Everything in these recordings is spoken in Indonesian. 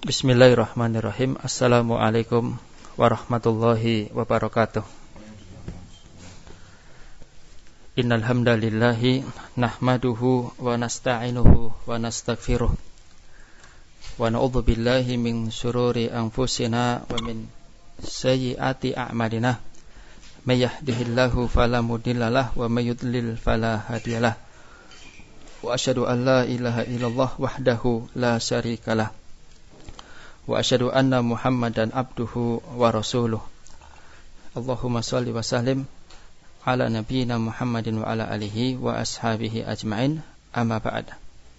Bismillahirrahmanirrahim. Assalamualaikum warahmatullahi wabarakatuh. Innal hamdalillahi nahmaduhu wa nasta'inuhu wa nastaghfiruh wa na'udzu billahi min syururi anfusina wa min sayyiati a'malina. May yahdihillahu fala mudhillalah wa may yudlil fala hadiyalah. Wa asyhadu an la ilaha illallah wahdahu la syarikalah. Wa asyhadu anna Muhammadan abduhu wa rasuluh. Allahumma shalli wa sallim ala nabiyyina Muhammadin wa ala alihi wa ashabihi ajma'in. Amma ba'd.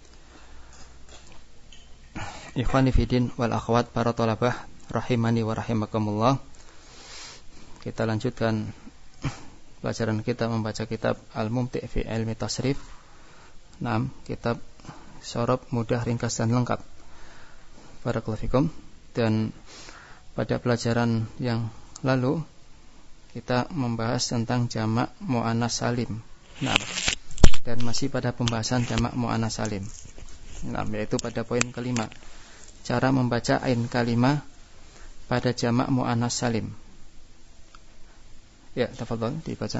Ikhwani fiddin wal akhwat, para thalabah rahimani wa rahimakumullah. Kita lanjutkan pelajaran kita membaca kitab Al-Mumti' fi Ilmi Tasrif. 6. Kitab Syarab mudah, ringkas dan lengkap. Barakallahu fikum. Dan pada pelajaran yang lalu kita membahas tentang jamak muannas salim. Nah, dan masih pada pembahasan jamak muannas salim. Nah, yaitu pada poin kelima, cara membaca ain kalimah pada jamak muannas salim. Ya, tafadhol dibaca.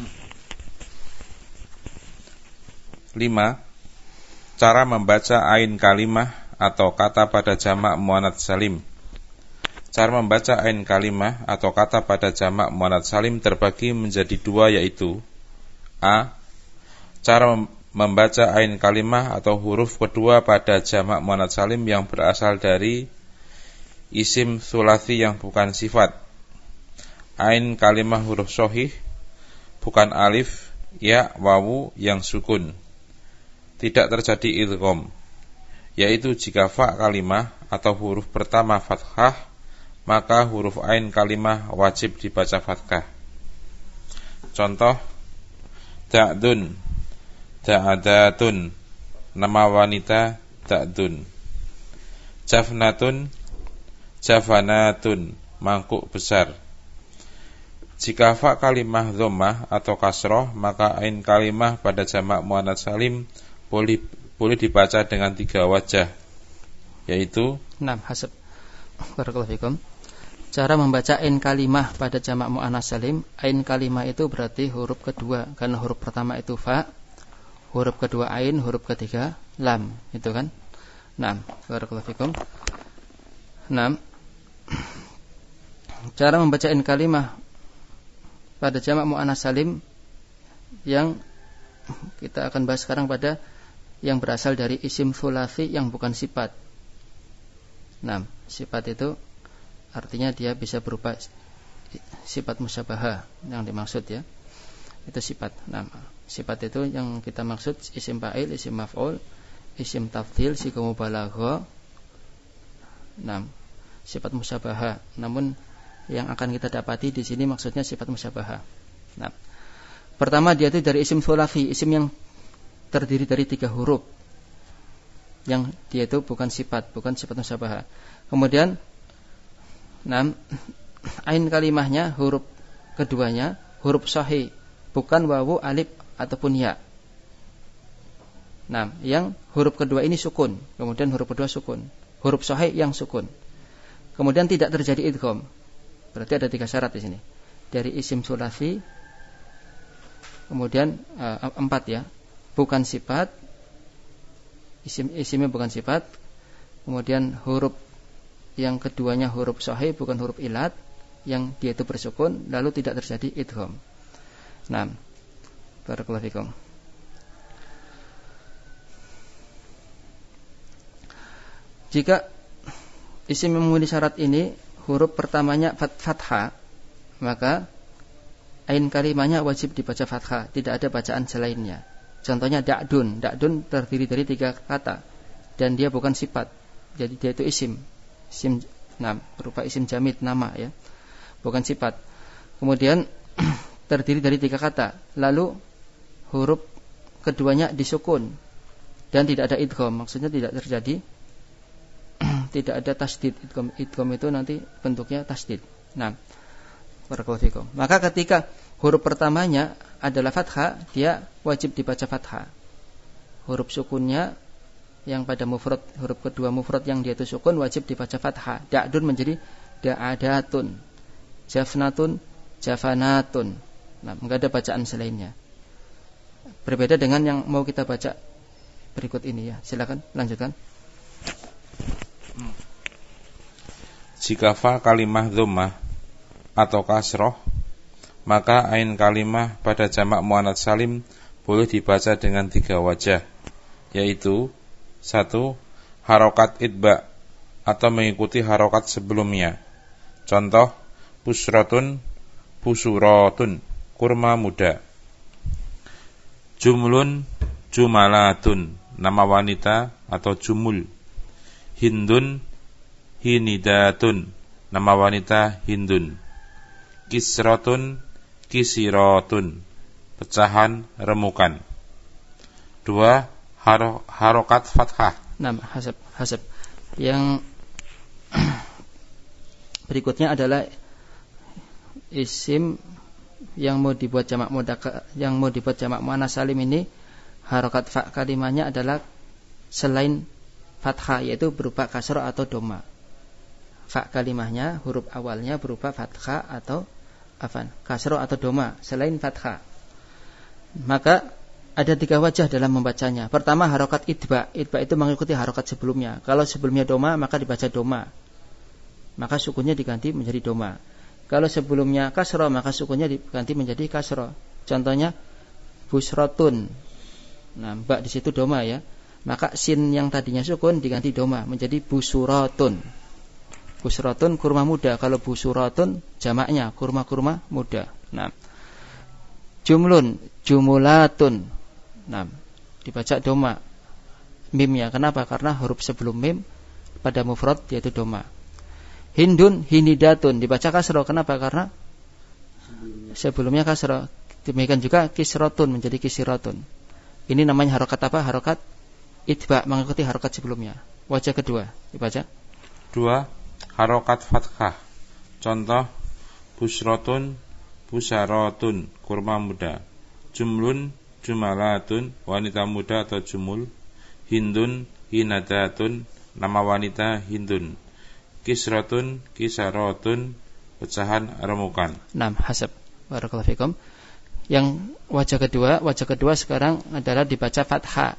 5. Cara membaca ain kalimah atau kata pada jamak muannats salim. Cara membaca ain kalimah atau kata pada jamak muannats salim terbagi menjadi dua, yaitu A. Cara membaca ain kalimah atau huruf kedua pada jamak muannats salim yang berasal dari isim tsulats yang bukan sifat. Ain kalimah huruf shahih, bukan alif, ya, wawu yang sukun. Tidak terjadi idgham, yaitu jika fa kalimah atau huruf pertama fathah, maka huruf ain kalimah wajib dibaca fathah. Contoh: da'dun, da'adatun, nama wanita da'dun. Jafnatun, jafanatun, mangkuk besar. Jika fa kalimah dhammah atau kasroh, maka ain kalimah pada jamak muannats salim boleh dibaca dengan 3 wajah, yaitu 6. Hasab. Barakallahu fikum. Cara membaca ain kalimah pada jamak muannats salim. Ain kalimah itu berarti huruf kedua, karena huruf pertama itu fa, huruf kedua ain, huruf ketiga lam, itu kan? 6. Barakallahu fikum. 6. Cara membaca ain kalimah pada jamak muannats salim yang kita akan bahas sekarang pada yang berasal dari isim tsulats yang bukan sifat. Nah, sifat itu artinya dia bisa berupa sifat musyabahah yang dimaksud, ya. Itu sifat. Nah, sifat itu yang kita maksud isim fa'il, isim maf'ul, isim tafdhil, sighah mubalaghah. Nah, sifat musyabahah. Namun yang akan kita dapati di sini maksudnya sifat musyabahah. Nah, pertama dia itu dari isim tsulats, isim yang terdiri dari 3 huruf, yang dia itu bukan sifat musyabahah. Kemudian 6. Ain kalimahnya huruf keduanya huruf sahih, bukan wawu, alif ataupun ya. Nah, yang huruf kedua ini sukun, kemudian huruf kedua sukun, huruf sahih yang sukun. Kemudian tidak terjadi idgham. Berarti ada 3 syarat di sini. Dari isim tsulats, kemudian 4, ya. Bukan sifat, isimnya bukan sifat. Kemudian huruf yang keduanya huruf sahih, bukan huruf ilat, yang dia itu bersukun, lalu tidak terjadi idgham. Nah, barakallahu fikum. Jika isim yang memenuhi syarat ini huruf pertamanya fathah, maka ain kalimahnya wajib dibaca fathah, tidak ada bacaan selainnya. Contohnya da'dun. Da'dun terdiri dari 3 kata dan dia bukan sifat. Jadi dia itu isim. Nah, berupa isim jamid, nama, ya. Bukan sifat. Kemudian terdiri dari 3 kata. Lalu huruf keduanya disukun dan tidak ada idgham. Maksudnya tidak terjadi, tidak ada tasdid. Idgham itu nanti bentuknya tasdid. Nah, barakallahu fikum. Maka ketika huruf pertamanya adalah fathah, dia wajib dibaca fathah. Huruf sukunnya yang pada mufrad, huruf kedua mufrad yang dia itu sukun wajib dibaca fathah. Da'dun menjadi da'adatun, jafnatun, jafanatun. Nah, enggak ada bacaan selainnya. Berbeda dengan yang mau kita baca berikut ini ya. Silakan lanjutkan. Jika fa kalimah dhammah atau kasroh, maka ain kalimah pada jamak muannats salim boleh dibaca dengan 3 wajah, yaitu 1. Harokat itba atau mengikuti harokat sebelumnya. Contoh, busratun, busuratun, kurma muda. Jumlun, jumalatun, nama wanita atau jumul. Hindun, hinidatun, nama wanita hindun. Kisratun, kisiratun, pecahan remukan. 2. Harokat fathah. Nah, hasab. Yang berikutnya adalah isim yang mau dibuat jamak mudzakkar, yang mau dibuat jamak muannats salim ini harokat fa kalimahnya adalah selain fathah, yaitu berupa kasrah atau doma. Fa kalimahnya huruf awalnya berupa fathah atau kasrah atau doma selain fathah. Maka ada 3 wajah dalam membacanya. Pertama, harokat idba. Idba itu mengikuti harokat sebelumnya. Kalau sebelumnya doma, maka dibaca doma, maka sukunnya diganti menjadi doma. Kalau sebelumnya kasroh, maka sukunnya diganti menjadi kasroh. Contohnya busrotun. Nah, ba di situ doma ya. Maka sin yang tadinya sukun diganti doma menjadi busuratun. Busrotun kurma muda. Kalau busuratun jamaknya kurma-kurma muda. Nah, jumlun, jumulatun. Nah, dibaca doma mimnya. Kenapa? Karena huruf sebelum mim pada mufrad yaitu doma. Hindun, hinidatun, dibaca kasroh. Kenapa? Karena sebelumnya kasroh. Demikian juga kisrotun menjadi kisirotun. Ini namanya harokat apa? Harokat itba, mengikuti harokat sebelumnya. Wajah kedua dibaca 2. Harokat fathah. Contoh, busrotun, busarotun, kurma muda. Jumlun, jumalatun, wanita muda atau jumul. Hindun, hinadatun, nama wanita hindun. Kisratun, kisarotun, pecahan remukan. 6. Hasab. Barakallahu fikum. Yang wajah kedua sekarang adalah dibaca fathah.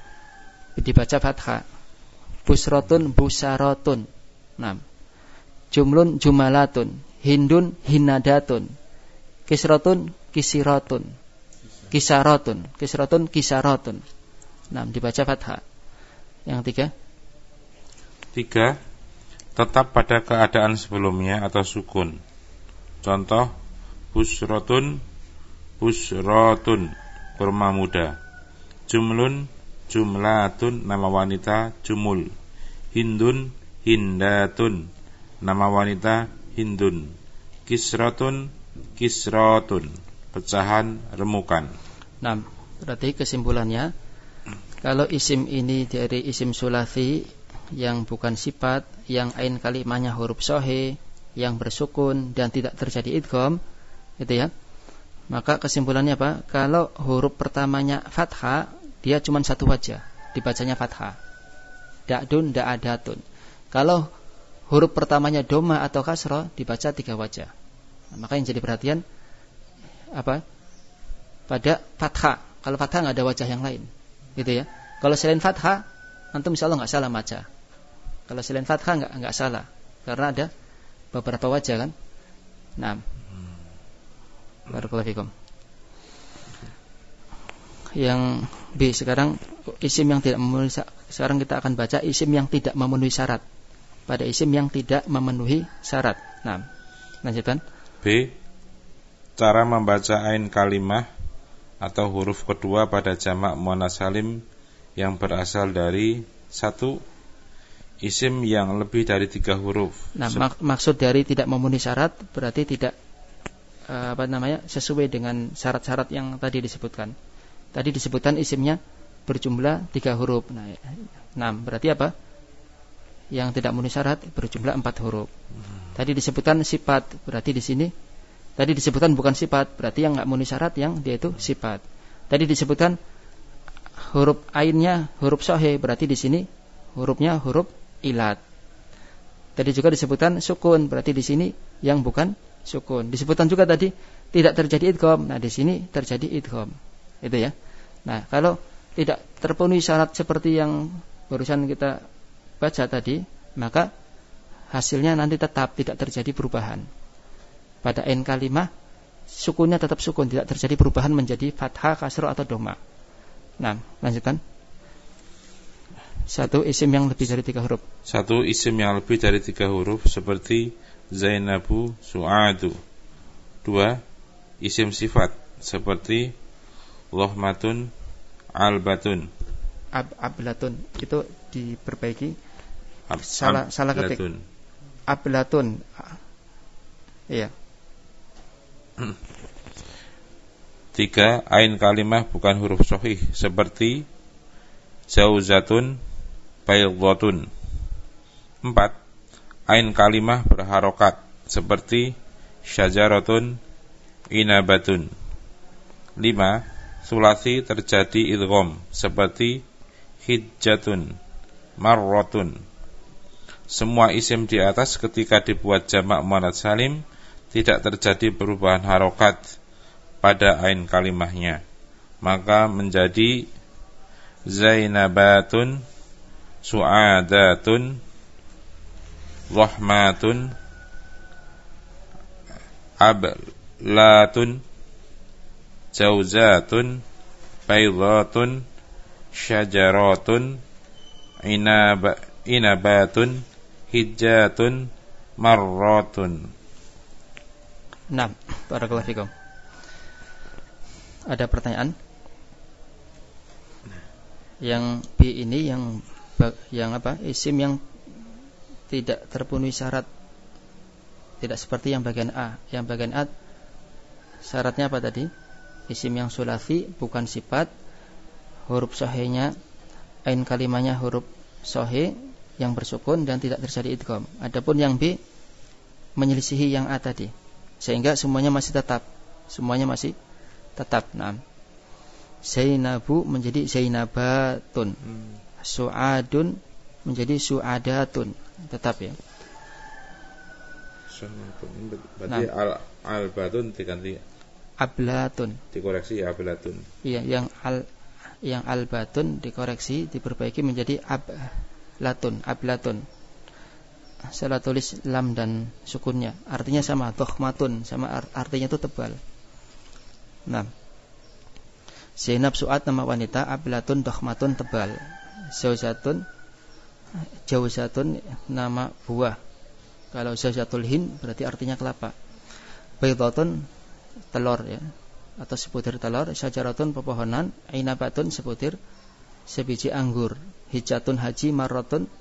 Busrotun, busarotun. 6. Jumlun, jumalatun. Hindun, hinadatun. Kisratun, kisirotun. Kisratun, kisarotun. 6. Dibaca fathah. Yang 3. Tetap pada keadaan sebelumnya atau sukun. Contoh, busrotun, busrotun, kurma muda. Jumlun, jumlatun, nama wanita jumul. Hindun, hindatun, nama wanita hindun. Kisratun, kisratun, pecahan remukan. Nah, berarti kesimpulannya, kalau isim ini dari isim sulafi yang bukan sifat, yang ain kalimahnya huruf sahih, yang bersukun dan tidak terjadi idgham, gitu ya. Maka kesimpulannya apa? Kalau huruf pertamanya fathah, dia cuma 1 wajah, dibacanya fathah. Da'dun, da'adatun. Kalau huruf pertamanya doma atau kasroh, dibaca 3 wajah. Nah, maka yang jadi perhatian apa? Pada fathah. Kalau fathah nggak ada wajah yang lain, gitu ya. Kalau selain fathah, antum insyaallah nggak salah baca. Kalau selain fathah nggak salah, karena ada beberapa wajah kan. Nah, barakallahu fikum. Yang B sekarang isim yang tidak memenuhi. Sekarang kita akan baca isim yang tidak memenuhi syarat. Pada isim yang tidak memenuhi syarat. Nah, lanjutkan. B. Cara membaca ain kalimah atau huruf kedua pada jamak muannats salim yang berasal dari 1. Isim yang lebih dari 3 huruf. Nah, maksud dari tidak memenuhi syarat berarti tidak sesuai dengan syarat-syarat yang tadi disebutkan. Tadi disebutkan isimnya berjumlah 3 huruf. Nah, berarti apa? Yang tidak memenuhi syarat berjumlah 4 huruf. Tadi disebutkan sifat, berarti di sini tadi disebutkan bukan sifat, berarti yang enggak memenuhi syarat yang dia itu sifat. Tadi disebutkan huruf ainnya huruf sahih, berarti di sini hurufnya huruf ilat. Tadi juga disebutkan sukun, berarti di sini yang bukan sukun. Disebutkan juga tadi tidak terjadi idgham. Nah, di sini terjadi idgham. Itu ya. Nah, kalau tidak terpenuhi syarat seperti yang barusan kita baca tadi, maka hasilnya nanti tetap tidak terjadi perubahan. Pada ain kalimah sukunnya tetap sukun, tidak terjadi perubahan menjadi fathah, kasroh atau dhamma. Nah, lanjutkan. Satu isim yang lebih dari 3 huruf. Satu isim yang lebih dari 3 huruf seperti Zainabu, Su'adu. 2. Isim sifat seperti Lohmatun, Albatun. Ablatun itu diperbaiki. Salah ketik. Ablatun. Iya. 3. Ain kalimah bukan huruf sahih seperti Zauzatun, Baydhatun. 4. Ain kalimah berharokat seperti Syajaratun, Inabatun. 5. Sulasi terjadi idgham seperti Hijjatun, Marratun. Semua isim di atas ketika dibuat jamak muannats salim tidak terjadi perubahan harokat pada ain kalimahnya, maka menjadi Zainabatun, Su'adatun, Rahmatun, Ablatun, Jauzatun, Baydhatun, Syajaratun, Inabatun, Hijjatun, Marratun. 6. Barakallahu fikum. Ada pertanyaan? Yang B ini yang apa? Isim yang tidak terpenuhi syarat. Tidak seperti yang bagian A. Yang bagian A syaratnya apa tadi? Isim yang sulasi bukan sifat, huruf sahihnya ain kalimahnya huruf sahih yang bersukun dan tidak terjadi idgham. Adapun yang B menyelisihi yang A tadi, sehingga semuanya masih tetap. Nah, Zainabu menjadi Zainabatun, Su'adun menjadi Su'adatun, tetap ya. Berarti nah, Albatun diganti Ablatun, dikoreksi ya Ablatun. Iya, yang Albatun dikoreksi, diperbaiki menjadi Ablatun. Salah tulis lam dan sukunnya, artinya sama, dokhmatun, sama artinya itu tebal. Nah, Zainab Su'ad nama wanita, Ablatun dokhmatun tebal. Jauzatun nama buah. Kalau Zaujatul Hind berarti artinya kelapa. Baydhatun telur ya, atau sebutir telur. Syajaratun pepohonan. Inabatun sebutir sebiji anggur. Hijjatun haji. Marratun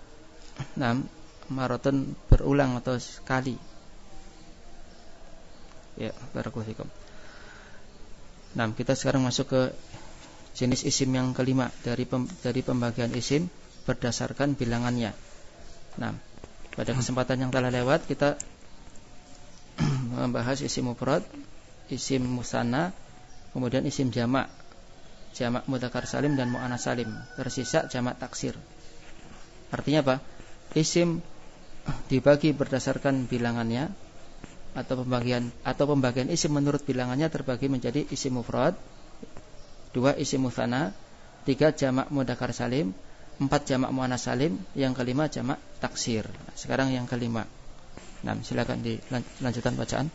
Marratun berulang atau sekali. Ya, barakallahu fikum. Nah, kita sekarang masuk ke jenis isim yang kelima dari pembagian isim berdasarkan bilangannya. Nah, pada kesempatan yang telah lewat kita membahas isim mufrad, isim musanna, kemudian isim jamak mudzakkar salim dan muannats salim. Tersisa jamak taksir. Artinya apa? Isim dibagi berdasarkan bilangannya atau pembagian isim menurut bilangannya terbagi menjadi isim mufrad, 2 isim musanna, 3 jamak mudzakkar salim, 4 jamak muannats salim, yang kelima jamak taksir. Sekarang yang kelima. Nah, silakan dilanjutkan bacaan.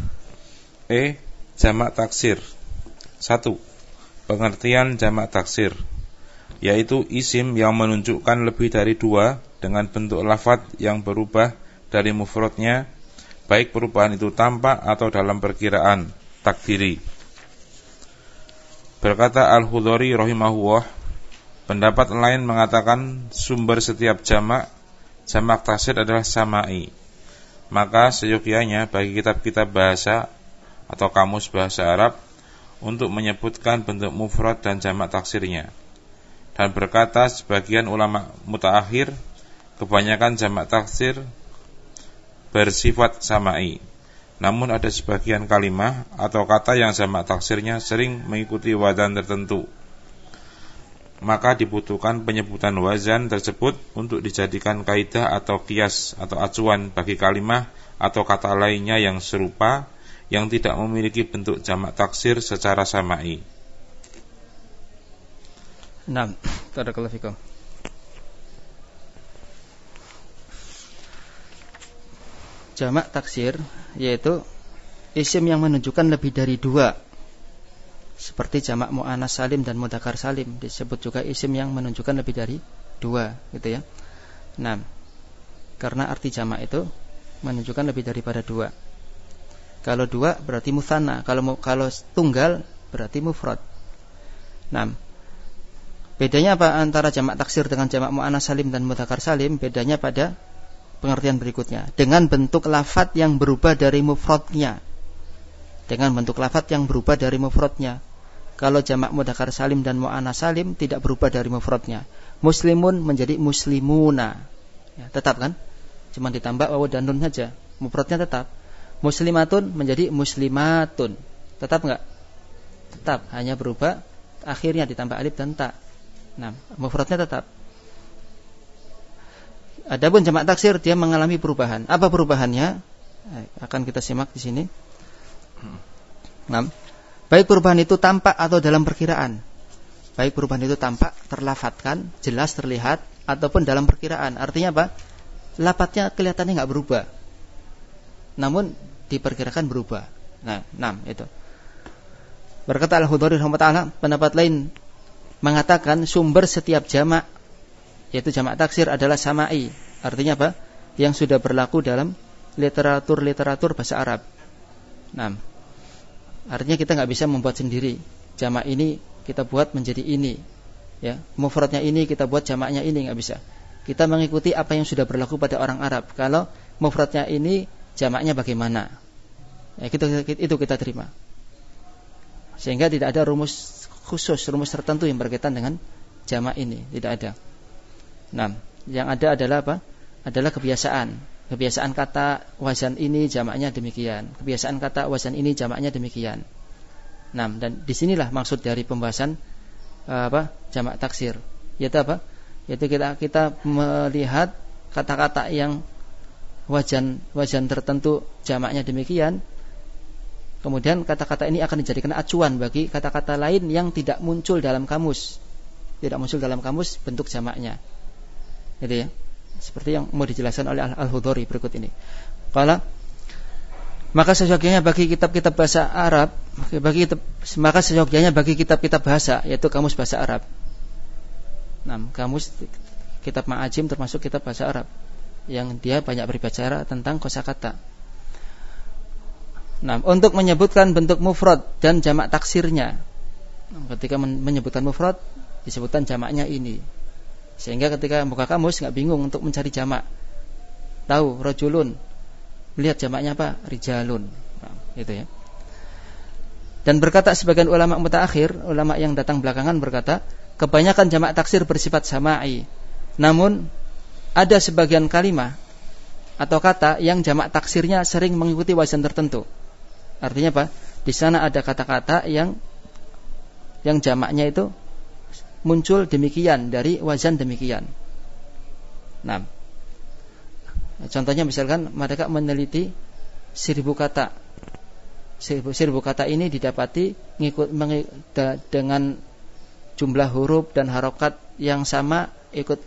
Jamak taksir. 1. Pengertian jamak taksir, yaitu isim yang menunjukkan lebih dari 2 dengan bentuk lafadz yang berubah dari mufradnya, baik perubahan itu tampak atau dalam perkiraan takdiri. Berkata Al-Hudhari rahimahullah, pendapat lain mengatakan sumber setiap jamak taksir adalah sama'i. Maka seyogyanya bagi kitab-kitab bahasa atau kamus bahasa Arab untuk menyebutkan bentuk mufrad dan jamak taksirnya. Dan berkata sebagian ulama mutaakhir, kebanyakan jamak taksir bersifat sama'i. Namun ada sebagian kalimah atau kata yang jamak taksirnya sering mengikuti wadan tertentu. maka dibutuhkan penyebutan wazan tersebut untuk dijadikan kaidah atau qiyas atau acuan bagi kalimah atau kata lainnya yang serupa yang tidak memiliki bentuk jamak taksir secara sama'i. Naam, barakallahu fikum. Jamak taksir yaitu isim yang menunjukkan lebih dari dua, seperti jamak mu'annas salim dan mudzakkar salim, disebut juga isim yang menunjukkan lebih dari dua, gitu ya. Nah, karena arti jamak itu menunjukkan lebih daripada dua. Kalau dua berarti mutsanna, kalau tunggal berarti mufrad. Nah, bedanya apa antara jamak taksir dengan jamak mu'annas salim dan mudzakkar salim? Bedanya pada pengertian berikutnya, dengan bentuk lafadz yang berubah dari mufradnya. Dengan bentuk lafadz yang berubah dari mufradnya. Kalau jamak mudzakkar salim dan mu'annas salim tidak berubah dari mufradnya. Muslimun menjadi muslimuna, ya, tetap kan? Cuma ditambah waw dan nun saja, mufradnya tetap. Muslimatun menjadi muslimatun, tetap enggak? Tetap, hanya berubah akhirnya ditambah alif dan ta. Nah, mufradnya tetap. Adapun jamak taksir dia mengalami perubahan. Apa perubahannya? Akan kita simak di sini. Nah, baik perubahan itu tampak atau dalam perkiraan. Baik perubahan itu tampak, terlafadzkan, jelas terlihat, ataupun dalam perkiraan. Artinya apa? Lafadznya kelihatannya enggak berubah, namun diperkirakan berubah. Nah, itu. Berkata Al-Hudhari rahimahullah, pendapat lain mengatakan sumber setiap jamak, yaitu jamak taksir, adalah sama'i. Artinya apa? Yang sudah berlaku dalam literatur bahasa Arab. Nah, artinya kita nggak bisa membuat sendiri. Jamak ini kita buat menjadi ini, ya. Mufradnya ini kita buat jamaknya ini, nggak bisa. Kita mengikuti apa yang sudah berlaku pada orang Arab. Kalau mufradnya ini, jamaknya bagaimana? Ya, itu kita terima. Sehingga tidak ada rumus khusus, rumus tertentu yang berkaitan dengan jamak ini, tidak ada. Nah, yang ada adalah apa? Adalah kebiasaan. Kebiasaan kata wazan ini jamaknya demikian. Kebiasaan kata wazan ini jamaknya demikian. Nah, dan disinilah maksud dari pembahasan jamak taksir. Yaitu apa? Yaitu kita melihat kata-kata yang wazan tertentu jamaknya demikian. Kemudian kata-kata ini akan dijadikan acuan bagi kata-kata lain yang tidak muncul dalam kamus. Tidak muncul dalam kamus bentuk jamaknya. Gitu ya. Seperti yang mau dijelaskan oleh Al-Hudhari berikut ini. Qala, maka seyogyanya bagi kitab-kitab bahasa Arab, maka seyogyanya bagi kitab-kitab bahasa, yaitu kamus bahasa Arab. Nah, kamus kitab ma'ajim termasuk kitab bahasa Arab yang dia banyak berbicara tentang kosakata. Nah, untuk menyebutkan bentuk mufrad dan jamak taksirnya, ketika menyebutkan mufrad disebutkan jamaknya ini. Sehingga ketika buka kamus nggak bingung untuk mencari jamak. Tahu rajulun, melihat jamaknya apa? Rijalun. Nah, gitu ya. Dan berkata sebagian ulama mutaakhir, ulama yang datang belakangan berkata, kebanyakan jamak taksir bersifat sama'i. Namun ada sebagian kalimah atau kata yang jamak taksirnya sering mengikuti wazan tertentu. Artinya apa? Di sana ada kata-kata yang jamaknya itu muncul demikian dari wazan demikian. Nah, contohnya misalkan mereka meneliti 1000 kata. 1000 kata ini didapati dengan jumlah huruf dan harokat yang sama, ikut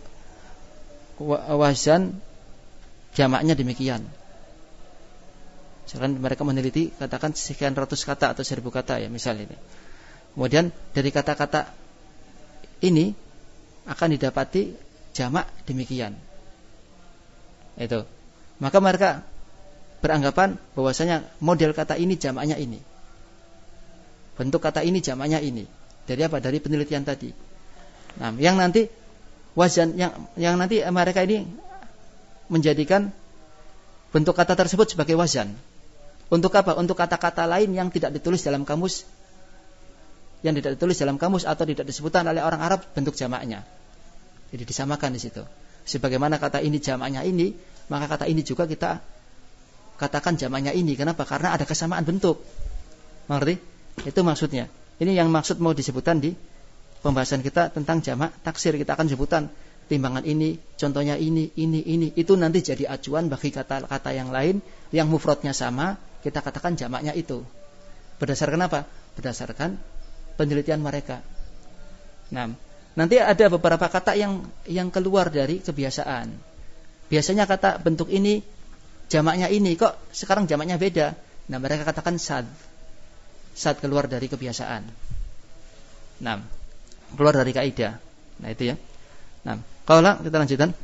wazan jamaknya demikian. Misalkan mereka meneliti katakan sekian ratus kata atau 1000 kata ya misal ini. Kemudian dari kata-kata ini akan didapati jamak demikian. Itu. Maka mereka beranggapan bahwasanya model kata ini jamaknya ini. Bentuk kata ini jamaknya ini. Dari apa? Dari penelitian tadi. Nah, yang nanti wazan yang nanti mereka ini menjadikan bentuk kata tersebut sebagai wazan. Untuk apa? Untuk kata-kata lain yang tidak ditulis dalam kamus, atau tidak disebutkan oleh orang Arab bentuk jamaknya. Jadi disamakan di situ. Sebagaimana kata ini jamaknya ini, maka kata ini juga kita katakan jamaknya ini. Kenapa? Karena ada kesamaan bentuk. Mengerti? Itu maksudnya. Ini yang maksud mau disebutkan di pembahasan kita tentang jamak taksir. Kita akan sebutan timbangan ini, contohnya ini. Itu nanti jadi acuan bagi kata-kata yang lain yang mufradnya sama, kita katakan jamaknya itu. Berdasarkan apa? Berdasarkan penelitian mereka. Nah, nanti ada beberapa kata yang keluar dari kebiasaan. Biasanya kata bentuk ini jamaknya ini, kok sekarang jamaknya beda. Nah, mereka katakan sad keluar dari kebiasaan. Nah, keluar dari kaidah. Nah, itu ya. Nah, kalau kita lanjutkan.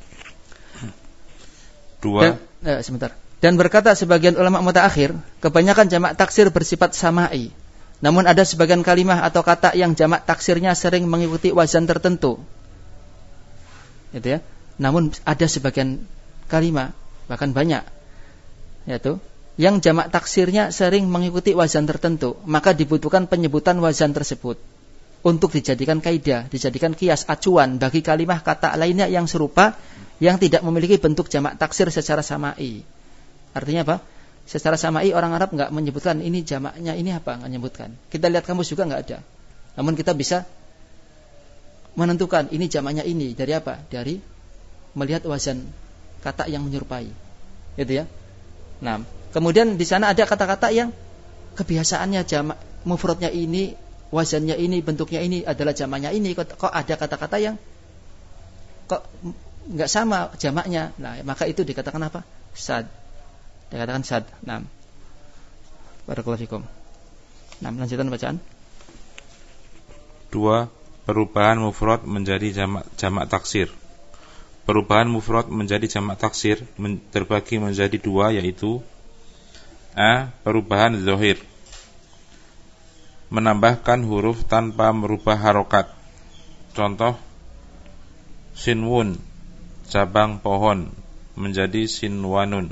2. Sebentar. Dan berkata sebagian ulama mutaakhir, kebanyakan jamak taksir bersifat sama'i. Namun ada sebagian kalimah atau kata yang jamak taksirnya sering mengikuti wazan tertentu. Itu ya. Namun ada sebagian kalimah, bahkan banyak, yaitu yang jamak taksirnya sering mengikuti wazan tertentu, maka dibutuhkan penyebutan wazan tersebut untuk dijadikan kaidah, dijadikan kias acuan bagi kalimah kata lainnya yang serupa yang tidak memiliki bentuk jamak taksir secara sama'i. Artinya apa? Secara sama'i orang Arab enggak menyebutkan ini jamaknya ini apa, enggak menyebutkan. Kita lihat kamus juga enggak ada. Namun kita bisa menentukan ini jamaknya ini dari apa? Dari melihat wazan kata yang menyerupai. Gitu ya. Nah, kemudian di sana ada kata-kata yang kebiasaannya jamak mufradnya ini, wazannya ini, bentuknya ini adalah jamaknya ini. Kok ada kata-kata yang kok enggak sama jamaknya. Nah, maka itu dikatakan apa? Sad. Dikatakan sad. Nah. Barakallahu fikum. Nah, lanjutan bacaan. 2. Perubahan mufrad menjadi jamak taksir. Perubahan mufrad menjadi jamak taksir terbagi menjadi 2, yaitu A. Perubahan zahir, menambahkan huruf tanpa merubah harokat. Contoh, sinwun, cabang pohon, menjadi sinwanun.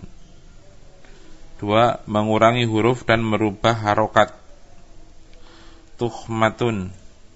2. Mengurangi huruf dan merubah harokat. Tuhmatun,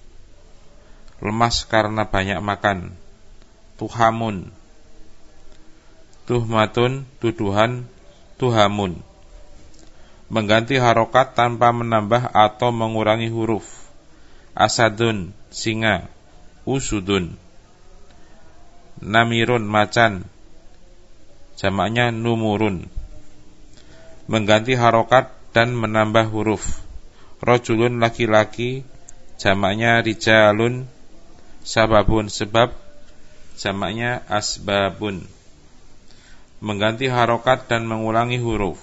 lemas karena banyak makan. Tuhamun, tuhmatun, tuduhan. Tuhamun, mengganti harokat tanpa menambah atau mengurangi huruf. Asadun, singa. Usudun. Namirun, macan, jamaknya numurun, mengganti harokat dan menambah huruf. Rojulun, laki-laki, jamaknya rijalun. Sababun, sebab, jamaknya asbabun, mengganti harokat dan mengulangi huruf.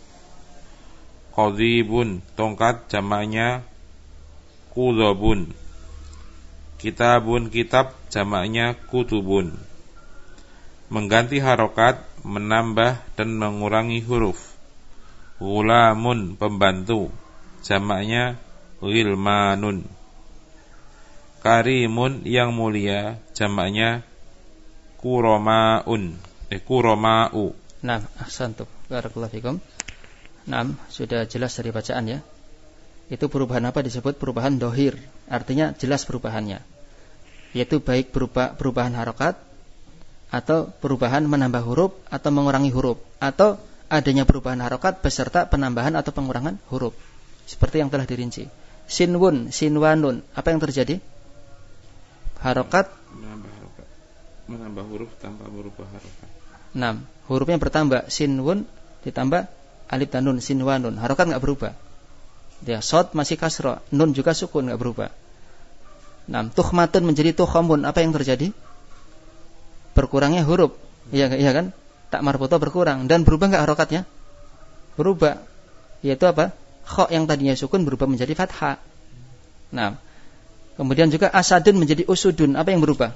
Qadhibun, tongkat, jamaknya qudhabun. Kitabun, kitab, jamaknya kutubun, mengganti harokat, menambah dan mengurangi huruf. Ghulamun, pembantu, jamaknya ghilmanun. Karimun, yang mulia, jamaknya kuroma'un. Kuroma'u. Nah, ahsantum. Barakallahu fikum. Nah, sudah jelas dari bacaan ya. Itu perubahan apa disebut perubahan dohir. Artinya jelas perubahannya, yaitu baik perubahan harokat, atau perubahan menambah huruf atau mengurangi huruf, atau adanya perubahan harokat beserta penambahan atau pengurangan huruf, seperti yang telah dirinci. Sinwun, sinwanun, apa yang terjadi? Harokat, menambah huruf tanpa merubah harokat. 6. Hurufnya bertambah, sinwun ditambah alif dan nun, sinwanun. Harokat enggak berubah. Ya, shad masih kasra, nun juga sukun enggak berubah. 6. Tuhmatun menjadi tuhamun, apa yang terjadi? Berkurangnya huruf. Iya kan? Tak marbuthah berkurang dan berubah enggak harokatnya? Berubah. Yaitu apa? Kha yang tadinya sukun berubah menjadi fathah. Nah, kemudian juga asadun menjadi usudun, apa yang berubah?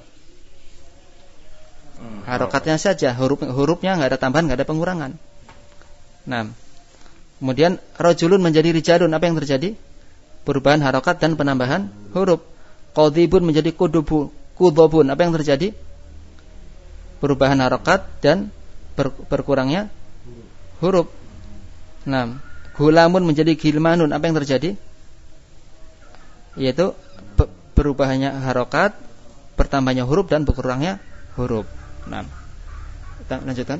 Harokatnya saja, hurufnya enggak ada tambahan, enggak ada pengurangan. Nah, kemudian rajulun menjadi rijalun, apa yang terjadi? Perubahan harokat dan penambahan huruf. Qadhibun menjadi kudhabun, apa yang terjadi? Perubahan harokat dan berkurangnya huruf. Nah, gulamun menjadi gilmanun, apa yang terjadi? Yaitu perubahannya harokat, bertambahnya huruf dan berkurangnya huruf. Nah, kita lanjutkan.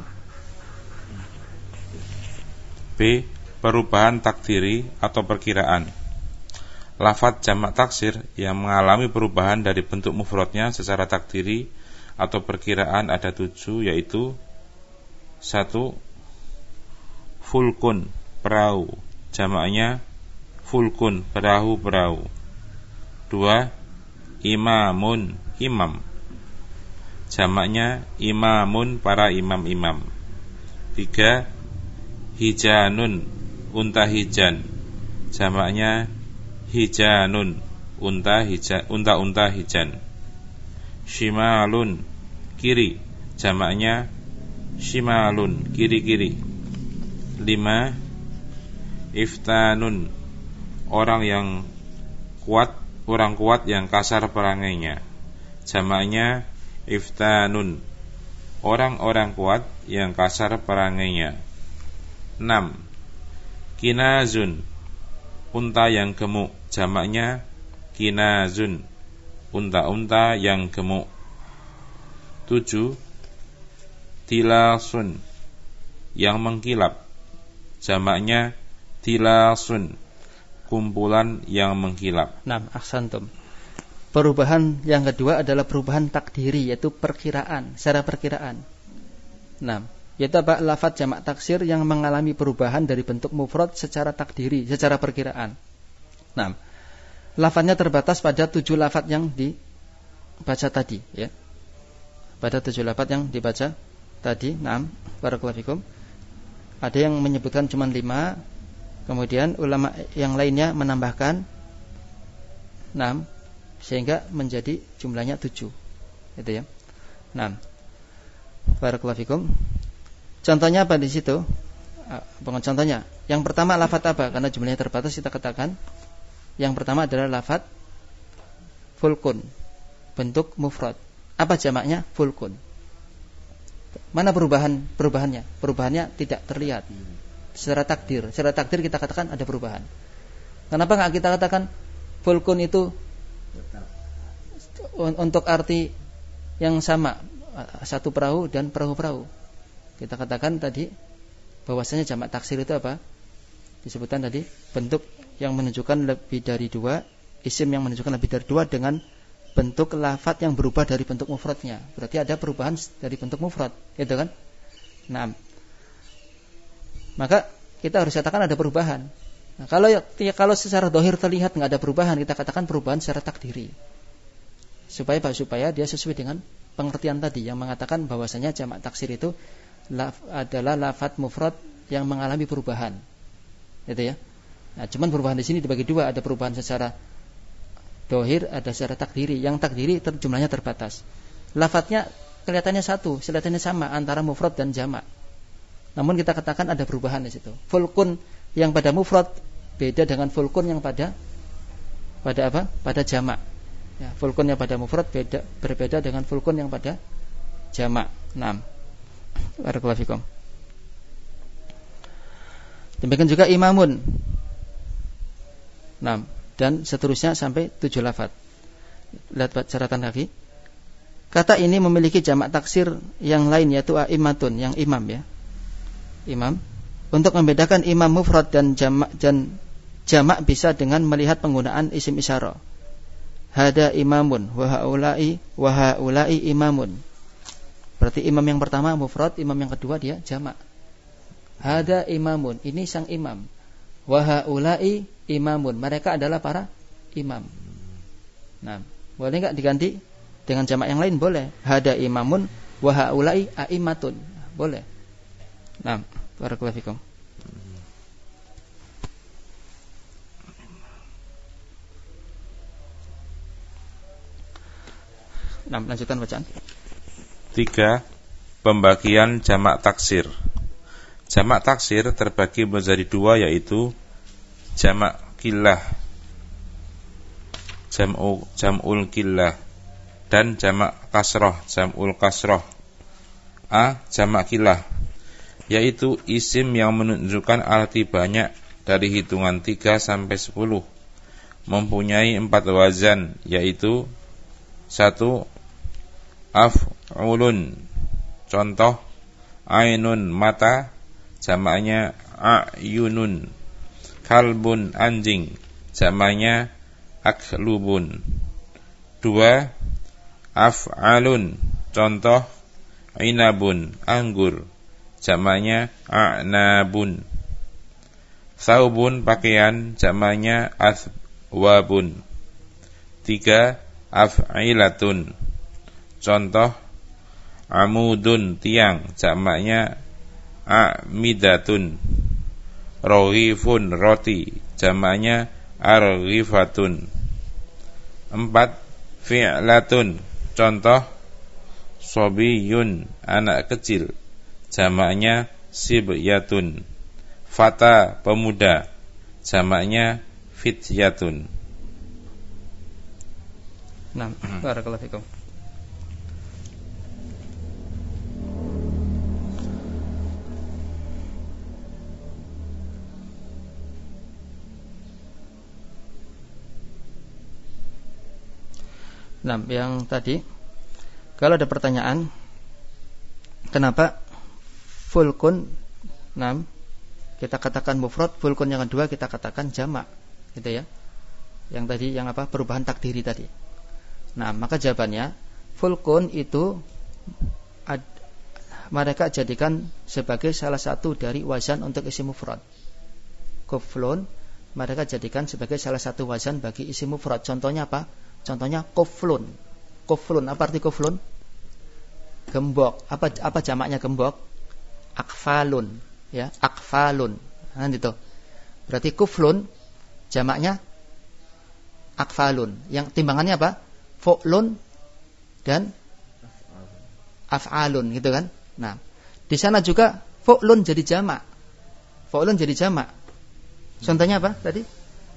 B. Perubahan takdiri atau perkiraan. lafadz jamak taksir yang mengalami perubahan dari bentuk mufradnya secara takdiri atau perkiraan ada 7, yaitu 1. Fulkun, perahu, jamaknya fulkun, perahu-perahu. 2. Imamun, imam, jamaknya imamun, para imam-imam. 3. Hijanun, unta hijan, jamaknya hijanun, unta-unta hijan. Shimalun, kiri, jamaknya shimalun, kiri-kiri. 5. Iftanun, orang kuat yang kasar perangainya, jamaknya iftanun, orang-orang kuat yang kasar perangainya. 6. Kinazun, unta yang gemuk, jamaknya kinazun, unta-unta yang gemuk. 7. Tilasun, yang mengkilap, jamaknya tilasun, kumpulan yang mengkilap. Ahsantum. Perubahan yang kedua adalah perubahan takdiri, yaitu perkiraan, secara perkiraan. Yaitu apa? Lafadz jamak taksir yang mengalami perubahan dari bentuk mufrad secara takdiri, secara perkiraan. Lafadznya terbatas pada 7 lafadz yang dibaca tadi, ya. Pada 7 lafadz yang dibaca tadi. Barakallahu fikum. Ada yang menyebutkan cuma 5, kemudian ulama yang lainnya menambahkan 6, sehingga menjadi jumlahnya 7. Itu ya. Barakallahu fikum. Contohnya apa di situ? Bukan contohnya. Yang pertama lafadz apa? Karena jumlahnya terbatas, kita katakan yang pertama adalah lafadz fulkun, bentuk mufrad. Apa jamaknya? Fulkun. Mana perubahannya? Perubahannya tidak terlihat secara takdir. Secara takdir kita katakan ada perubahan. Kenapa enggak kita katakan fulkun itu untuk arti yang sama, satu perahu dan perahu-perahu? Kita katakan tadi bahwasanya jamak taksir itu apa? Disebutkan tadi bentuk yang menunjukkan lebih dari 2, isim yang menunjukkan lebih dari 2 dengan bentuk lafadz yang berubah dari bentuk mufradnya. Berarti ada perubahan dari bentuk mufrad, gitu kan? Maka kita harus katakan ada perubahan. Kalau secara dohir terlihat nggak ada perubahan, kita katakan perubahan secara takdiri. Supaya dia sesuai dengan pengertian tadi yang mengatakan bahwasanya jamak taksir itu adalah lafadz mufrad yang mengalami perubahan. Gitu ya. Cuman perubahan di sini dibagi 2, ada perubahan secara dohir, ada secara takdiri. Yang takdiri jumlahnya terbatas. Lafadznya kelihatannya satu, kelihatannya sama antara mufrad dan jamak. Namun kita katakan ada perubahan di situ. Fulkun yang pada mufrad beda dengan fulkun yang pada apa? Pada jamak. Ya, fulkun yang pada mufrad berbeda dengan fulkun yang pada jamak. Barakallahu fikum. Demikian juga imamun. Dan seterusnya sampai 7 lafadz. Lihat catatan kaki. Kata ini memiliki jamak taksir yang lain, yaitu a'immatun, yang imam, ya. Imam. Untuk membedakan imam mufrad dan jamak bisa dengan melihat penggunaan isim isyarah. Hada imamun wa haula'i imamun. Berarti imam yang pertama mufrad, imam yang kedua dia jamak. Hada imamun, ini sang imam. Wa haula'i imamun, mereka adalah para imam. Boleh enggak diganti dengan jamak yang lain? Boleh. Hada imamun wa haula'i a'immatun. Boleh. Barakallahu fikum. Lanjutkan bacaan. 3. Pembagian jamak taksir. Jamak taksir terbagi menjadi 2, yaitu jamak killah, jam'ul killah, dan jamak kasroh, jam'ul kasroh. Jamak killah, yaitu isim yang menunjukkan arti banyak dari hitungan 3 sampai 10, mempunyai 4 wazan, yaitu 1. Af'ulun, contoh ainun, mata, jamaknya a'yunun. Kalbun, anjing, jamaknya aklubun. 2. Af'alun, contoh inabun, anggur, jamaknya a'nabun. Saubun, pakaian, jamaknya athwabun. 3. Af'ilatun, contoh amudun, tiang, jamaknya a'midatun. Roghifun, roti, jamaknya arghifatun. 4. Fi'latun, contoh sobiyun, anak kecil, jamaknya sibyatun. Fata, pemuda, jamaknya fityatun. Nah, barakallahu fikum. Nah, yang tadi, kalau ada pertanyaan, kenapa fulkun, kita katakan mufrad, fulkun yang kedua kita katakan jamak, gitu ya? Yang tadi, yang apa? Perubahan takdiri tadi. Nah, maka jawabannya, fulkun itu mereka jadikan sebagai salah satu dari wazan untuk isim mufrad. Kuflun mereka jadikan sebagai salah satu wazan bagi isim mufrad. Contohnya apa? Contohnya kuflun. Kuflun, apa arti kuflun? Gembok. Apa jamaknya gembok? Akfalun, ya, akfalun. Nah, itu. Berarti kuflun jamaknya akfalun. Yang timbangannya apa? Fu'lun dan af'alun, gitu kan? Nah, di sana juga fu'lun jadi jamak. Fu'lun jadi jamak. Contohnya apa tadi?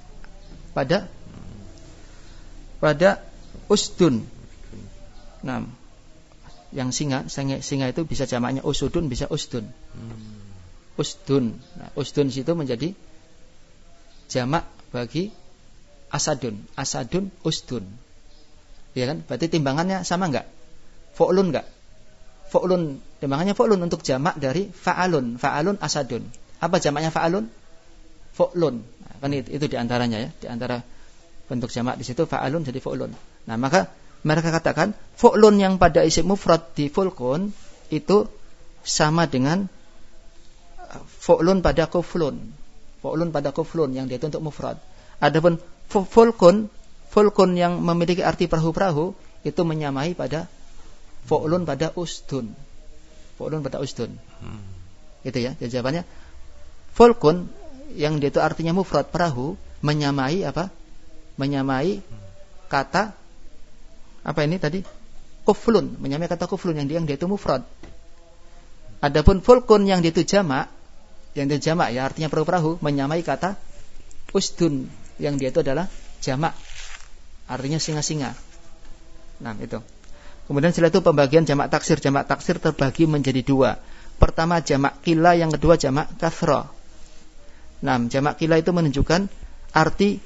Pada usdun. Nah, yang singa itu bisa jamaknya usudun, bisa usdun. Usdun. Nah, usdun situ menjadi jamak bagi asadun. Asadun, usdun. Ya kan? Berarti timbangannya sama enggak? Fu'lun enggak? Fu'lun, timbangannya fu'lun untuk jamak dari fa'alun. Fa'alun asadun. Apa jamaknya fa'alun? Fu'lun. Nah, kan itu diantaranya ya, diantara bentuk jamak di situ fa'alun jadi fu'lun. Nah, maka mereka katakan fu'lun yang pada isim mufrad di fulkun itu sama dengan fu'lun pada kuflun. Fu'lun pada kuflun yang dia itu untuk mufrad. Adapun fulkun yang memiliki arti perahu-perahu itu menyamai pada fu'lun pada usdun. Fu'lun pada usdun. Itu ya, jawabannya. Fulkun yang dia itu artinya mufrad perahu menyamai apa? Menyamai kata apa ini tadi? Kuflun, menyamai kata kuflun yang dia itu mufrad. Adapun fulkun yang dia itu jamak, ya artinya perahu-perahu menyamai kata usdun yang dia itu adalah jamak, artinya singa-singa. Nah, itu. Kemudian setelah itu pembagian jamak taksir. Jamak taksir terbagi menjadi dua. Pertama jamak kila, yang kedua jamak kathra. Nah, jamak kila itu menunjukkan arti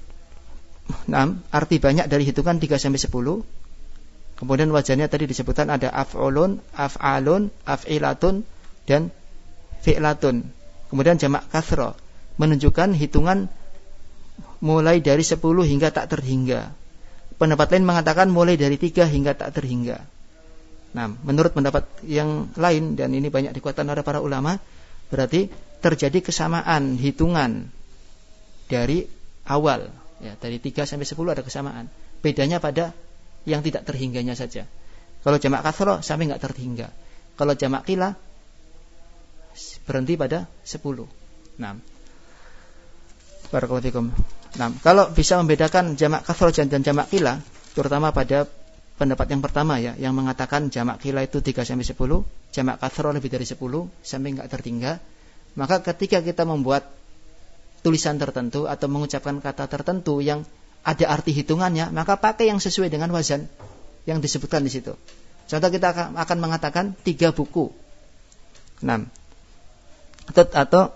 banyak dari hitungan 3-10. Kemudian wazannya tadi disebutkan ada af'ulun, af'alun, af'ilatun dan fi'latun. Kemudian jamak kathra menunjukkan hitungan mulai dari 10 hingga tak terhingga. Pendapat lain mengatakan mulai dari 3 hingga tak terhingga. Nah, menurut pendapat yang lain, dan ini banyak dikuatkan oleh para ulama, berarti terjadi kesamaan hitungan dari awal. Ya, dari 3 sampai 10 ada kesamaan. Bedanya pada yang tidak terhingganya saja. Kalau jamak kathra sampai enggak terhingga. Kalau jamak qila berhenti pada 10. Nah, barakallahu fikum. Nah, kalau bisa membedakan jamak kathra dan jamak qila, terutama pada pendapat yang pertama ya, yang mengatakan jamak qila itu 3 sampai 10, jamak kathra lebih dari 10 sampai enggak terhingga, maka ketika kita membuat tulisan tertentu atau mengucapkan kata tertentu yang ada arti hitungannya, maka pakai yang sesuai dengan wazan yang disebutkan di situ. Contoh, kita akan mengatakan 3 buku. 6. Atau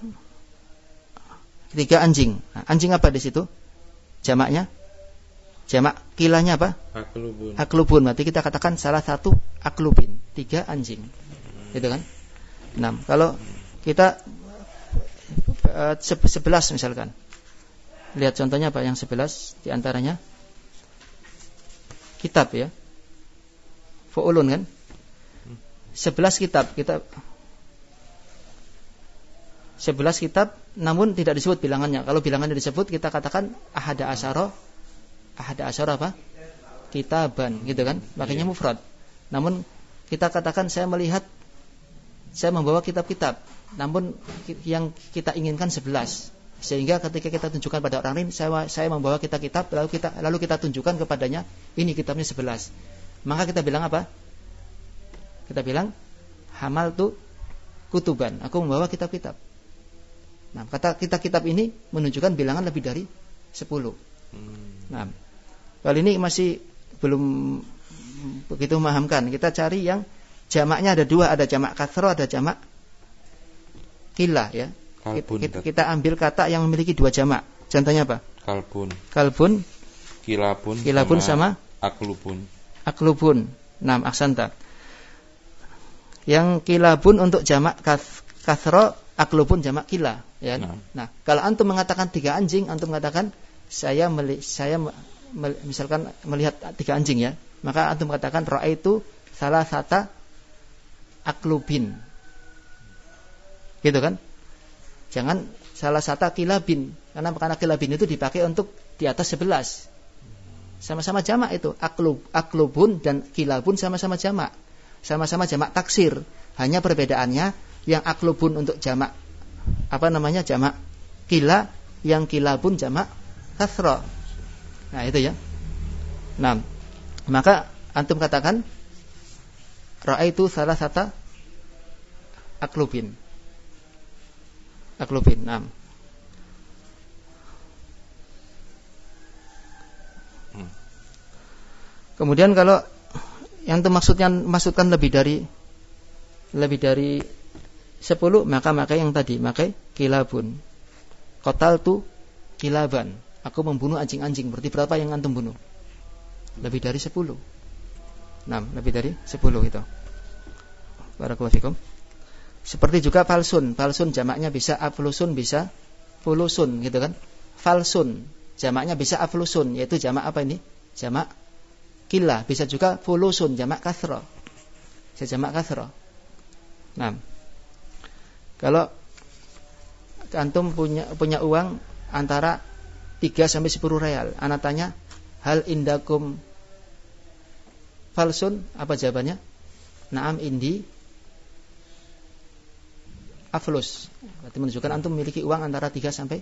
3 anjing. Nah, anjing apa di situ? Jamaknya? Jamak kilanya apa? Aklubun. Aklubun. Berarti kita katakan salah satu aklubin. 3 anjing. Gitu kan? 6. Kalau kita 11 misalkan. Lihat contohnya Pak yang 11 di antaranya kitab ya. Fu'ulun kan? 11 kitab 11 kitab namun tidak disebut bilangannya. Kalau bilangannya disebut kita katakan ahada asyara apa? Kitaban gitu kan? Makanya mufrad. Namun kita katakan saya membawa kitab-kitab. Namun yang kita inginkan 11. Sehingga ketika kita tunjukkan pada orang lain saya membawa kitab-kitab lalu kita tunjukkan kepadanya ini kitabnya 11. Maka kita bilang apa? Kita bilang hamaltu kutuban. Aku membawa kitab-kitab. Nah, kata kitab-kitab ini menunjukkan bilangan lebih dari 10. Nah, kali ini masih belum begitu memahamkan. Kita cari yang jamaknya ada 2, ada jamak katsro, ada jamak qillah ya. Kita ambil kata yang memiliki 2 jamak. Contohnya apa? Kalbun, kilabun sama aklubun. Nah, ahsanta. Yang kilabun untuk jamak katsro, aklubun jamak qillah ya. Nah, kalau antum mengatakan 3 anjing, antum mengatakan saya misalkan melihat 3 anjing ya, maka antum mengatakan ra'aitu salasata aklubin. Gitu kan? Jangan salasata kilabin, karena kilabin itu dipakai untuk di atas 11. Sama-sama jamak itu. Aklubun dan kilabun sama-sama jamak. Sama-sama jamak taksir. Hanya perbedaannya yang aklubun untuk jamak jamak kila, yang kilabun jamak katsra. Nah, itu ya. Nah, maka antum katakan ra'aitu salasata aklubin. Nah. Kemudian kalau yang maksudkan lebih dari 10, maka yang tadi kilabun. Qataltu kilaban. Aku membunuh anjing-anjing. Berarti berapa yang antum bunuh? Lebih dari 10. Nah, lebih dari 10 itu. Barakallahu fikum. Seperti juga falsun. Falsun jamaknya bisa aflusun, bisa fulusun gitu kan. Falsun jamaknya bisa aflusun, yaitu jamak apa ini? Jamak qillah. Bisa juga fulusun, jamak katsra. Bisa jamak katsra. Nah, kalau antum punya uang antara 3 sampai 10 real, ana tanya, hal indakum falsun? Apa jawabannya? Naam indi aflus. Berarti menunjukkan antum memiliki uang antara 3 sampai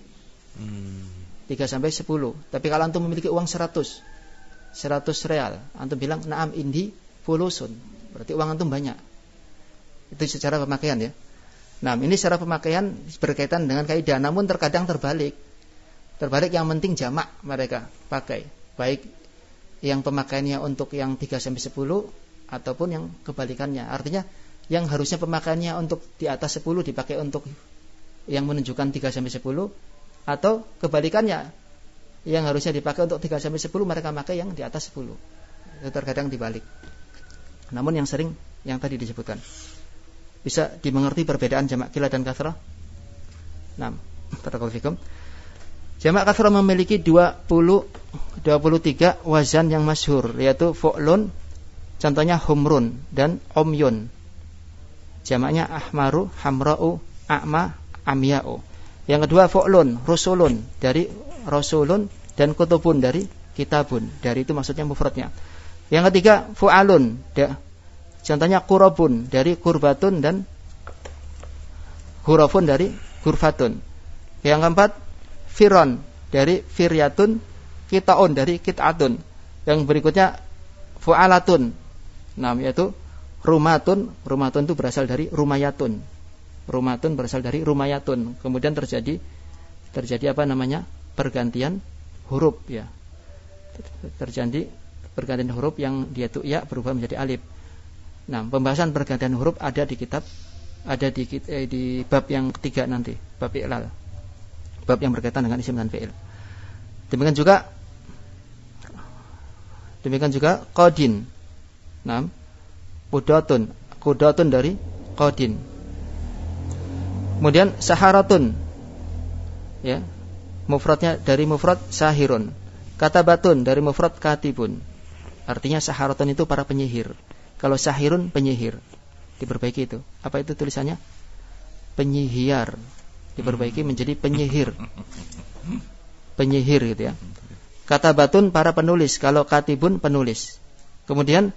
10. Tapi kalau antum memiliki uang 100 real, antum bilang naam indi fulusun. Berarti uang antum banyak. Itu secara pemakaian ya. Nah, ini secara pemakaian berkaitan dengan kaidah, namun terkadang terbalik. Yang penting jamak mereka pakai. Baik yang pemakaiannya untuk yang 3 sampai 10 ataupun yang kebalikannya. Artinya yang harusnya pemakaiannya untuk di atas 10 dipakai untuk yang menunjukkan 3 sampai 10, atau kebalikannya yang harusnya dipakai untuk 3 sampai 10 mereka pakai yang di atas 10. Itu terkadang dibalik. Namun yang sering yang tadi disebutkan. Bisa dimengerti perbedaan jamak qillah dan katsrah? Nah, barakallahu fikum. Jamak katsrah memiliki 23 wazan yang masyhur, yaitu fu'lun, contohnya humrun dan umyun. Jamaknya ahmaru, hamra'u, a'ma, amya'u. Yang kedua fu'lun, rusulun, dari rasulun, dan kutubun, dari kitabun. Dari itu maksudnya mufradnya. Yang ketiga fu'alun, contohnya qurabun, dari kurbatun, dan hurafun, dari hurfatun. Yang keempat firon, dari firyatun, kitaun, dari kit'atun. Yang berikutnya fu'alatun, nah yaitu rumatun itu berasal dari rumayatun. Rumatun berasal dari rumayatun. Kemudian terjadi pergantian huruf ya. Terjadi pergantian huruf yang dia itu ya berubah menjadi alif. Nah, pembahasan pergantian huruf ada di kitab, ada di bab yang ketiga nanti, bab i'lal. Bab yang berkaitan dengan isim dan fi'il. Demikian juga qadin. Nah, kudatun dari qadin. Kemudian saharatun, ya, Mufradnya dari mufrad sahirun. Katabatun dari mufrad katibun. Artinya saharatun itu para penyihir. Kalau sahirun penyihir. Diperbaiki itu. Apa itu tulisannya? Penyihir. Diperbaiki menjadi penyihir. Penyihir gitu ya. Katabatun para penulis. Kalau katibun penulis. Kemudian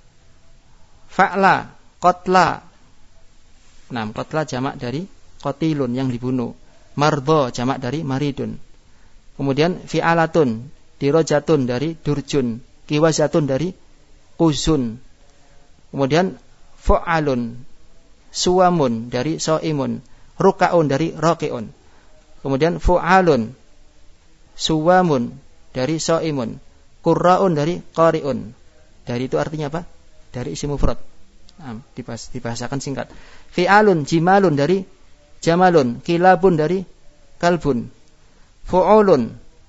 fa'la, qatla. Nah, qatla jamak dari qatilun yang dibunuh. Mardho jamak dari maridun. Kemudian fi'alatun, dirojatun dari durjun, kiwazatun dari quzun. Kemudian fu'alun, suwamun dari so'imun, rukaun dari rokiun. Kemudian fu'alun, suwamun dari so'imun, qurra'un dari qari'un. Dari itu artinya apa? Dari isim mufrad. Dibahasakan singkat. Fi'alun, jimalun dari jamalun, kilabun dari kalbun, fu'ulun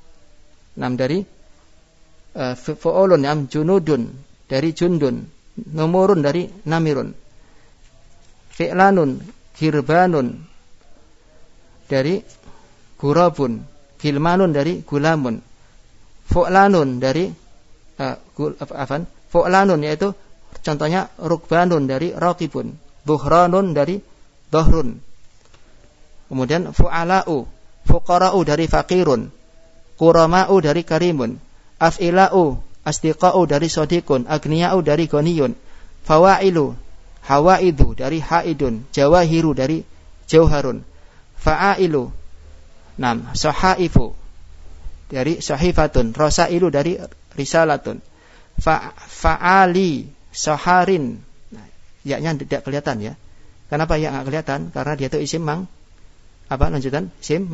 dari fu'ulun, junudun dari jundun, numurun dari namirun, fi'lanun, girbanun dari gurabun, gilmanun dari gulamun, fu'lanun dari fu'lanun yaitu contohnya rukbanun dari raqibun, dhuhranun dari dhahrun. Kemudian fu'ala'u, fuqara'u dari faqirun, qurama'u dari karimun, af'ila'u, asdiqa'u dari sadiqun, agniya'u dari ghaniyun, fawa'ilu, hawaidu dari haidun, jawahiru dari jauharun, fa'ailu, sahaifu dari sahifatun, rasailu dari risalatun, fa'ali, saharin. Ya-nya tidak kelihatan ya. Kenapa ya enggak kelihatan? Karena dia itu isim lanjutan? Isim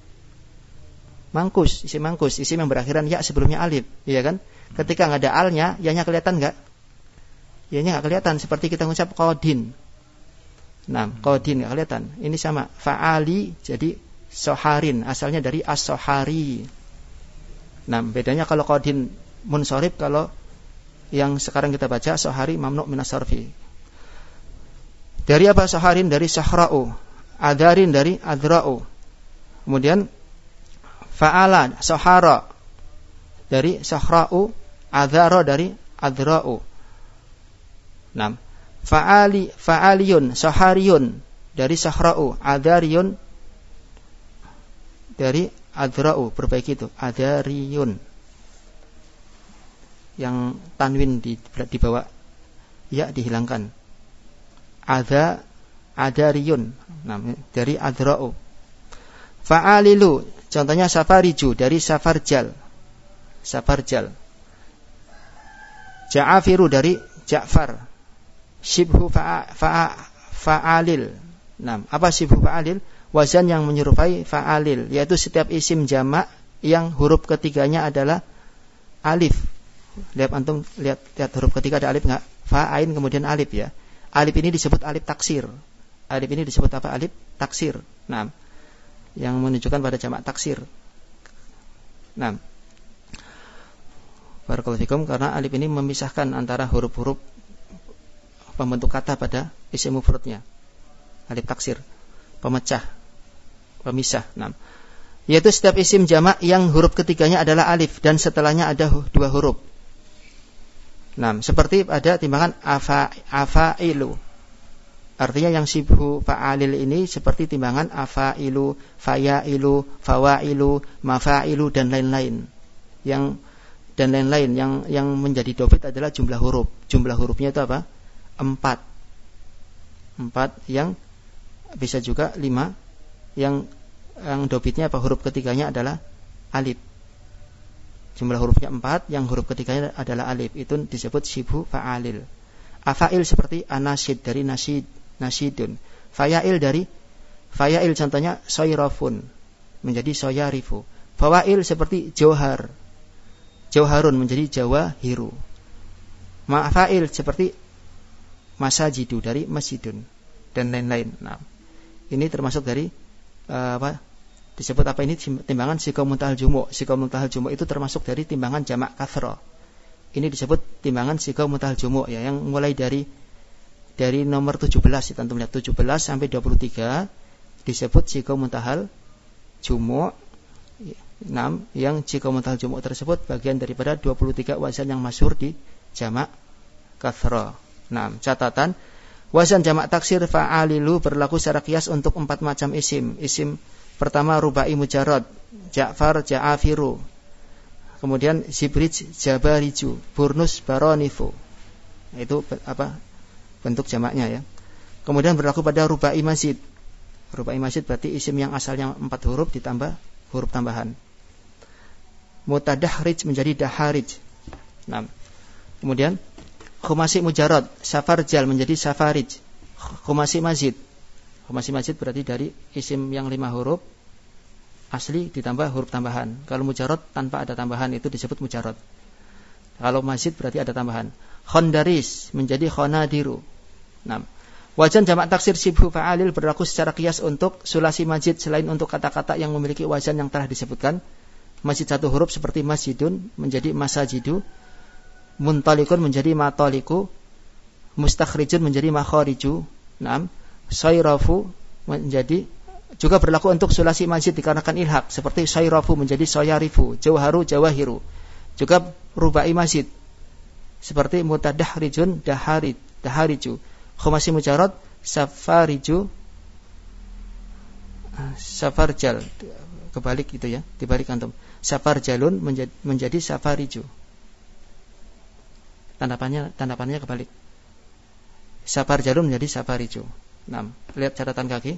mangkus, isim mangkus, isim yang berakhiran ya sebelumnya alif, iya kan? Ketika enggak ada alnya, ya-nya kelihatan enggak? Ya-nya enggak kelihatan, seperti kita mengucap qadin. Qadin enggak kelihatan. Ini sama, fa'ali jadi soharin, asalnya dari as-sohari. Bedanya kalau qadin munsharif, kalau yang sekarang kita baca sohari mamnu' minas sarfi. Dari apa soharin? Dari sahra'u. Adarin dari adra'u. Kemudian fa'ala, sohara dari sahra'u, adhara dari adra'u. Fa'aliyun, sohariyun dari sahra'u, adariyun dari adra'u. Perbaiki itu, adariyun. Yang tanwin di bawah ya dihilangkan. Adariyun dari adra'u. Fa'alilu contohnya safariju dari safarjal. Ja'afiru dari Ja'far. Shibhu fa'alil. Apa shibhu fa'alil? Wazan yang menyerupai fa'alil, yaitu setiap isim jamak yang huruf ketiganya adalah alif. Lihat antum, lihat huruf ketiga ada alif enggak? Fa'ain kemudian alif ya. Alif ini disebut alif taksir. Alif ini disebut apa? Alif taksir. Yang menunjukkan pada jamak taksir. Barakallahu fikum, karena alif ini memisahkan antara huruf-huruf pembentuk kata pada isim mufradnya. Alif taksir, pemecah, pemisah. Yaitu setiap isim jamak yang huruf ketiganya adalah alif dan setelahnya ada dua huruf. Seperti pada timbangan afailu. Artinya yang shibhu fa'alil ini seperti timbangan afailu, fayailu, fawailu, mafailu dan lain-lain. Yang menjadi dobit adalah jumlah huruf. Jumlah hurufnya itu apa? 4 yang bisa juga 5 yang dobitnya apa? Huruf ketiganya adalah alif. Jumlah hurufnya 4 yang huruf ketiganya adalah alif. Itu disebut shibhu fa'alil. Afail seperti anasid dari nasidun. Fayail dari fayail contohnya soyrafun menjadi soyarifu. Fawail seperti jauhar, jauharun menjadi jawahiru. Ma'fail seperti masajidu dari masjidun dan lain-lain. Ini termasuk dari disebut apa ini? Timbangan siqah muntahal jumu'. Siqah muntahal jumu' itu termasuk dari timbangan jamak kathra. Ini disebut timbangan siqah muntahal jumu' ya, yang mulai dari nomor 17, kita lihat 17 sampai 23 disebut siqah muntahal jumu'. yang jika muntal jumuk tersebut bagian daripada 23 wazan yang masyhur di jamak kathra. Catatan, wazan jamak taksir fa'alilu berlaku secara qiyas untuk 4 macam isim. Isim pertama rubai mujarrad, Ja'far Ja'afiru. Kemudian Zibrij Jabariju, Burnus Baronifu. Itu bentuk jamaknya ya. Kemudian berlaku pada rubai mazid. Rubai mazid berarti isim yang asalnya 4 huruf ditambah huruf tambahan. Mutadahrij menjadi daharij. Kemudian khumasi mujarrad, safarjal menjadi safarij. Khumasi mazid. Khumasi mazid berarti dari isim yang 5 huruf asli ditambah huruf tambahan. Kalau mujarrad tanpa ada tambahan itu disebut mujarrad. Kalau mazid berarti ada tambahan. Khondaris menjadi khonadiru. Wazan jamak taksir sibhu fa'alil berlaku secara qiyas untuk sulasi mazid selain untuk kata-kata yang memiliki wazan yang telah disebutkan. Mazid 1 huruf seperti masjidun menjadi masajidu, muntalikun menjadi mataliku, mustakhrijun menjadi makhariju. Sayrafu menjadi juga berlaku untuk sulasi mazid dikarenakan ilhaq seperti sayrafu menjadi sayarifu, jawharu jawahiru. Juga rubai mazid seperti mutadahrijun dahariju. Khumasi mujarrad safariju safarjal, kebalik itu ya, dibalik antum. Safarjalun menjadi safariju. Tanda panahnya kebalik. Safarjalun menjadi safariju. Lihat catatan kaki.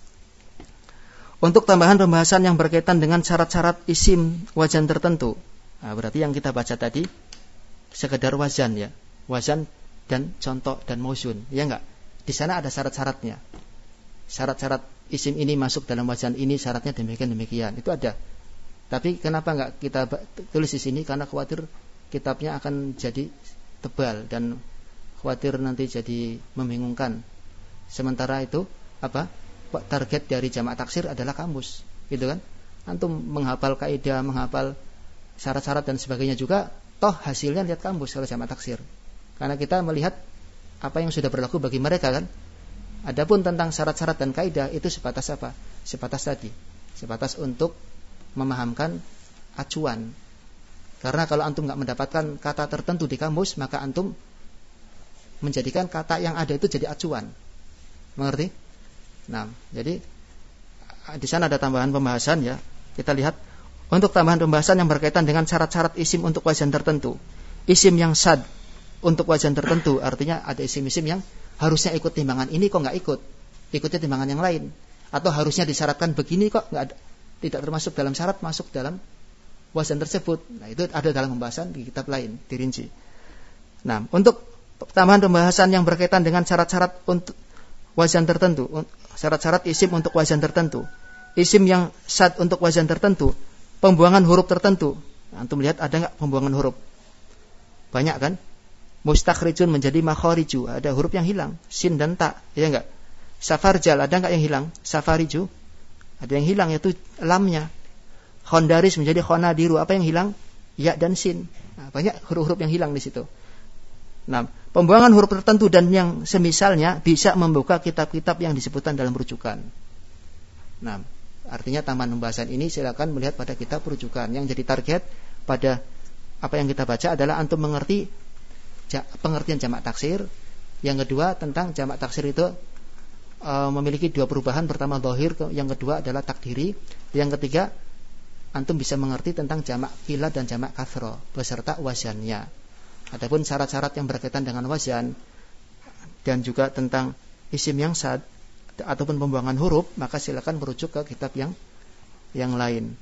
Untuk tambahan pembahasan yang berkaitan dengan syarat-syarat isim wazan tertentu. Berarti yang kita baca tadi sekedar wazan ya. Wazan dan contoh dan mauzun. Ya enggak? Di sana ada syarat-syaratnya. Syarat-syarat isim ini masuk dalam wazan ini, syaratnya demikian. Itu ada. Tapi kenapa enggak kita tulis di sini? Karena khawatir kitabnya akan jadi tebal dan khawatir nanti jadi membingungkan. Sementara itu target dari jamak taksir adalah kamus, gitu kan? Antum menghafal kaidah, menghafal syarat-syarat dan sebagainya juga, toh hasilnya lihat kamus kalau jamak taksir. Karena kita melihat apa yang sudah berlaku bagi mereka kan. Adapun tentang syarat-syarat dan kaidah itu sebatas apa? Sebatas tadi, sebatas untuk memahamkan acuan. Karena kalau antum enggak mendapatkan kata tertentu di kamus, maka antum menjadikan kata yang ada itu jadi acuan. Mengerti? Jadi di sana ada tambahan pembahasan ya. Kita lihat untuk tambahan pembahasan yang berkaitan dengan syarat-syarat isim untuk wazan tertentu. Isim yang sad untuk wazan tertentu, artinya ada isim-isim yang harusnya ikut timbangan ini kok enggak ikut. Ikutnya timbangan yang lain. Atau harusnya disyaratkan begini kok enggak ada, tidak termasuk dalam syarat masuk dalam wazan tersebut. Itu ada dalam pembahasan di kitab lain, dirinci. Untuk tambahan pembahasan yang berkaitan dengan syarat-syarat untuk wazan tertentu, syarat-syarat isim untuk wazan tertentu, isim yang sad untuk wazan tertentu, pembuangan huruf tertentu. Antum lihat ada enggak pembuangan huruf? Banyak kan? Mustakhrijun menjadi makhariju, ada huruf yang hilang, sin dan ta, ya enggak? Safarjal ada enggak yang hilang? Safariju. Ada yang hilang yaitu lamnya. Khondaris menjadi khonadiru, apa yang hilang? Ya dan sin. Banyak huruf-huruf yang hilang di situ. Pembuangan huruf tertentu dan yang semisalnya bisa membuka kitab-kitab yang disebutkan dalam rujukan. Artinya tambahan pembahasan ini silakan melihat pada kitab rujukan. Yang jadi target pada apa yang kita baca adalah antum mengerti pengertian jamak taksir. Yang kedua tentang jamak taksir itu memiliki 2 perubahan. Pertama dhahir, yang kedua adalah takdiri. Yang ketiga antum bisa mengerti tentang jamak qillah dan jamak kathra beserta wazannya. Adapun syarat-syarat yang berkaitan dengan wazan dan juga tentang isim yang sad ataupun pembuangan huruf, maka silakan merujuk ke kitab yang lain.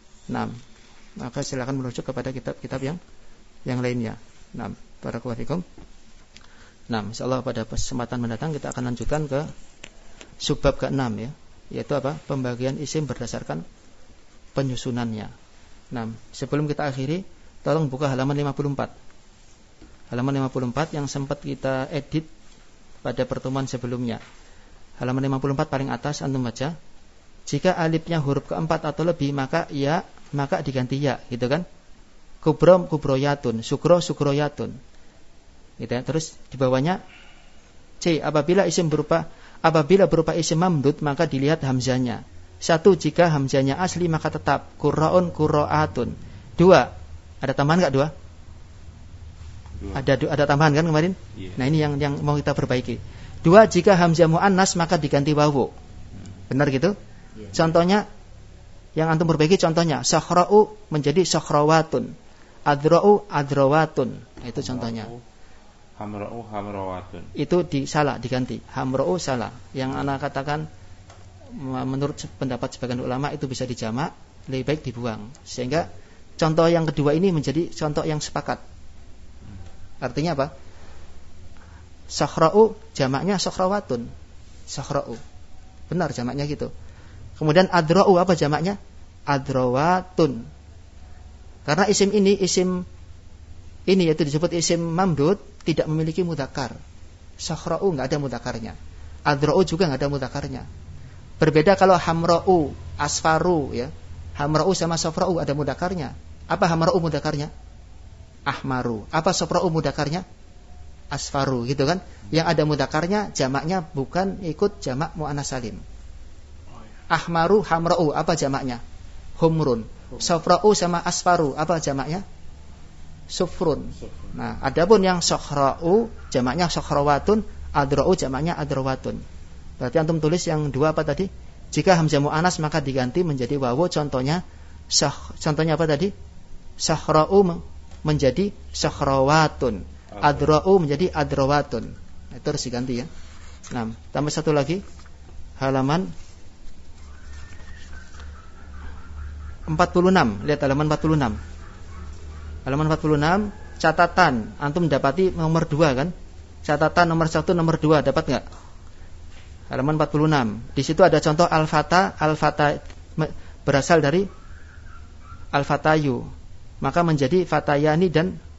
Maka silakan merujuk kepada kitab-kitab yang lainnya. Barakallahu. Insyaallah pada kesempatan mendatang kita akan lanjutkan ke subbab ke-6 ya, yaitu pembagian isim berdasarkan penyusunannya. Sebelum kita akhiri, tolong buka halaman 54. Halaman 54 yang sempat kita edit pada pertemuan sebelumnya. Halaman 54 paling atas antum baca. Jika alifnya huruf keempat atau lebih maka diganti ya, gitu kan? Kubro kubroyatun, sukro sukroyatun. Gitu ya. Terus di bawahnya C, apabila berupa isim mamdud maka dilihat hamzanya. 1 jika hamzahnya asli maka tetap qurra'un qurra'atun. 2 ada tambahan enggak 2? Ada tambahan kan kemarin? Yeah. Nah ini yang mau kita perbaiki. 2 jika hamzah muannas maka diganti wawu. Benar gitu? Yeah. Contohnya yang antum perbaiki contohnya sakhra'u menjadi sakhrawatun, adra'u adrawatun. Nah, itu contohnya. Hamra'u hamrawatun. Itu salah diganti. Hamra'u salah. Yang ana katakan menurut pendapat sebagian ulama itu bisa dijamak, lebih baik dibuang. Sehingga contoh yang kedua ini menjadi contoh yang sepakat. Artinya apa? Sakhra'u jamaknya sakhrawatun. Sakhra'u. Benar jamaknya gitu. Kemudian adra'u apa jamaknya? Adrawatun. Karena isim ini yaitu disebut isim mamdud tidak memiliki mudzakkar. Sakhra'u enggak ada mudzakarnya. Adra'u juga enggak ada mudzakarnya. Berbeda kalau hamra'u, asfaru ya. Hamra'u sama safra'u ada mudzakarnya. Apa hamra'u mudzakarnya? Ahmaru. Apa safra'u mudzakarnya? Asfaru gitu kan. Yang ada mudzakarnya jamaknya bukan ikut jamak muannas salim. Ahmaru hamra'u apa jamaknya? Humrun. Safra'u sama asfaru apa jamaknya? Sufrun. Nah, adapun yang sakhra'u jamaknya sakhrawatun, adra'u jamaknya adrawatun. Berarti antum tulis yang 2 apa tadi? Jika hamzah muannas maka diganti menjadi wawu. Contohnya apa tadi? Sakhra'u menjadi sakhrawatun, adra'u menjadi adrawatun. Itu harus diganti ya. Nah, tambah satu lagi. Halaman 46. Lihat halaman 46. Halaman 46, catatan. Antum dapati nomor 2 kan? Catatan nomor 1, nomor 2 dapat enggak? Halaman 46. Di situ ada contoh al-fata berasal dari al-fatayu. Maka menjadi fatayani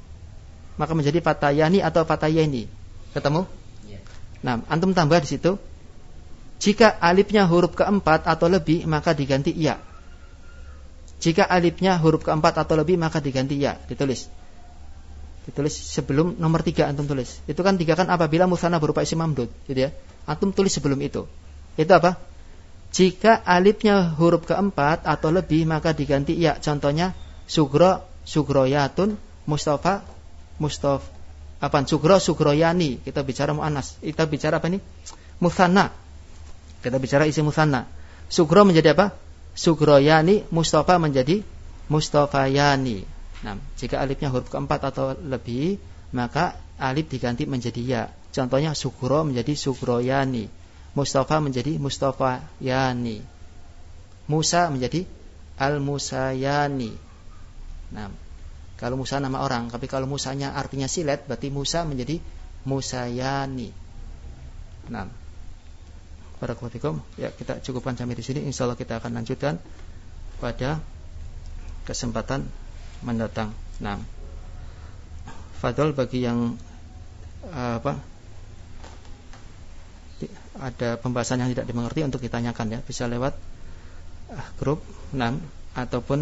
atau fatayani. Ketemu? Yeah. Nah, antum tambah di situ. Jika alifnya huruf keempat atau lebih maka diganti ya. Jika alifnya huruf keempat atau lebih maka diganti ya. Ditulis sebelum nomor 3 antum tulis. Itu kan 3 kan apabila musanna berupa isim mamdud, gitu ya. Antum tulis sebelum itu. Itu apa? Jika alifnya huruf keempat atau lebih maka diganti ya. Contohnya sugro, sugroyatun, mustafa, sugro, sugroyani. Kita bicara muannas. Kita bicara apa nih? Musanna. Kita bicara isim musanna. Sugro menjadi apa? Sugroyani, mustafa menjadi mustafayani. Nah, jika alifnya huruf keempat atau lebih maka alif diganti menjadi ya. Contohnya sugro menjadi sugroyani, mustafa menjadi mustafayani, Musa menjadi al-musayani. Nah, kalau Musa nama orang, tapi kalau Musanya artinya silet berarti Musa menjadi musayani. Nah, barakallahu fikum. Ya, kita cukupkan sampai di sini. Insyaallah kita akan lanjutkan pada kesempatan mendatang. Nah, fadhol bagi yang ada pembahasan yang tidak dimengerti untuk ditanyakan ya, bisa lewat grup 6 ataupun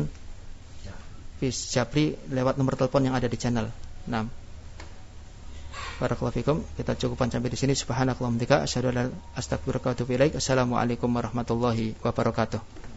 Japri lewat nomor telepon yang ada di channel 6. Barakallahu fikum. Kita cukupkan sampai di sini. Subhanakallahumma wa bihamdika asyhadu an la ilaha illa anta astaghfiruka wa atubu ilaik. Assalamualaikum warahmatullahi wabarakatuh.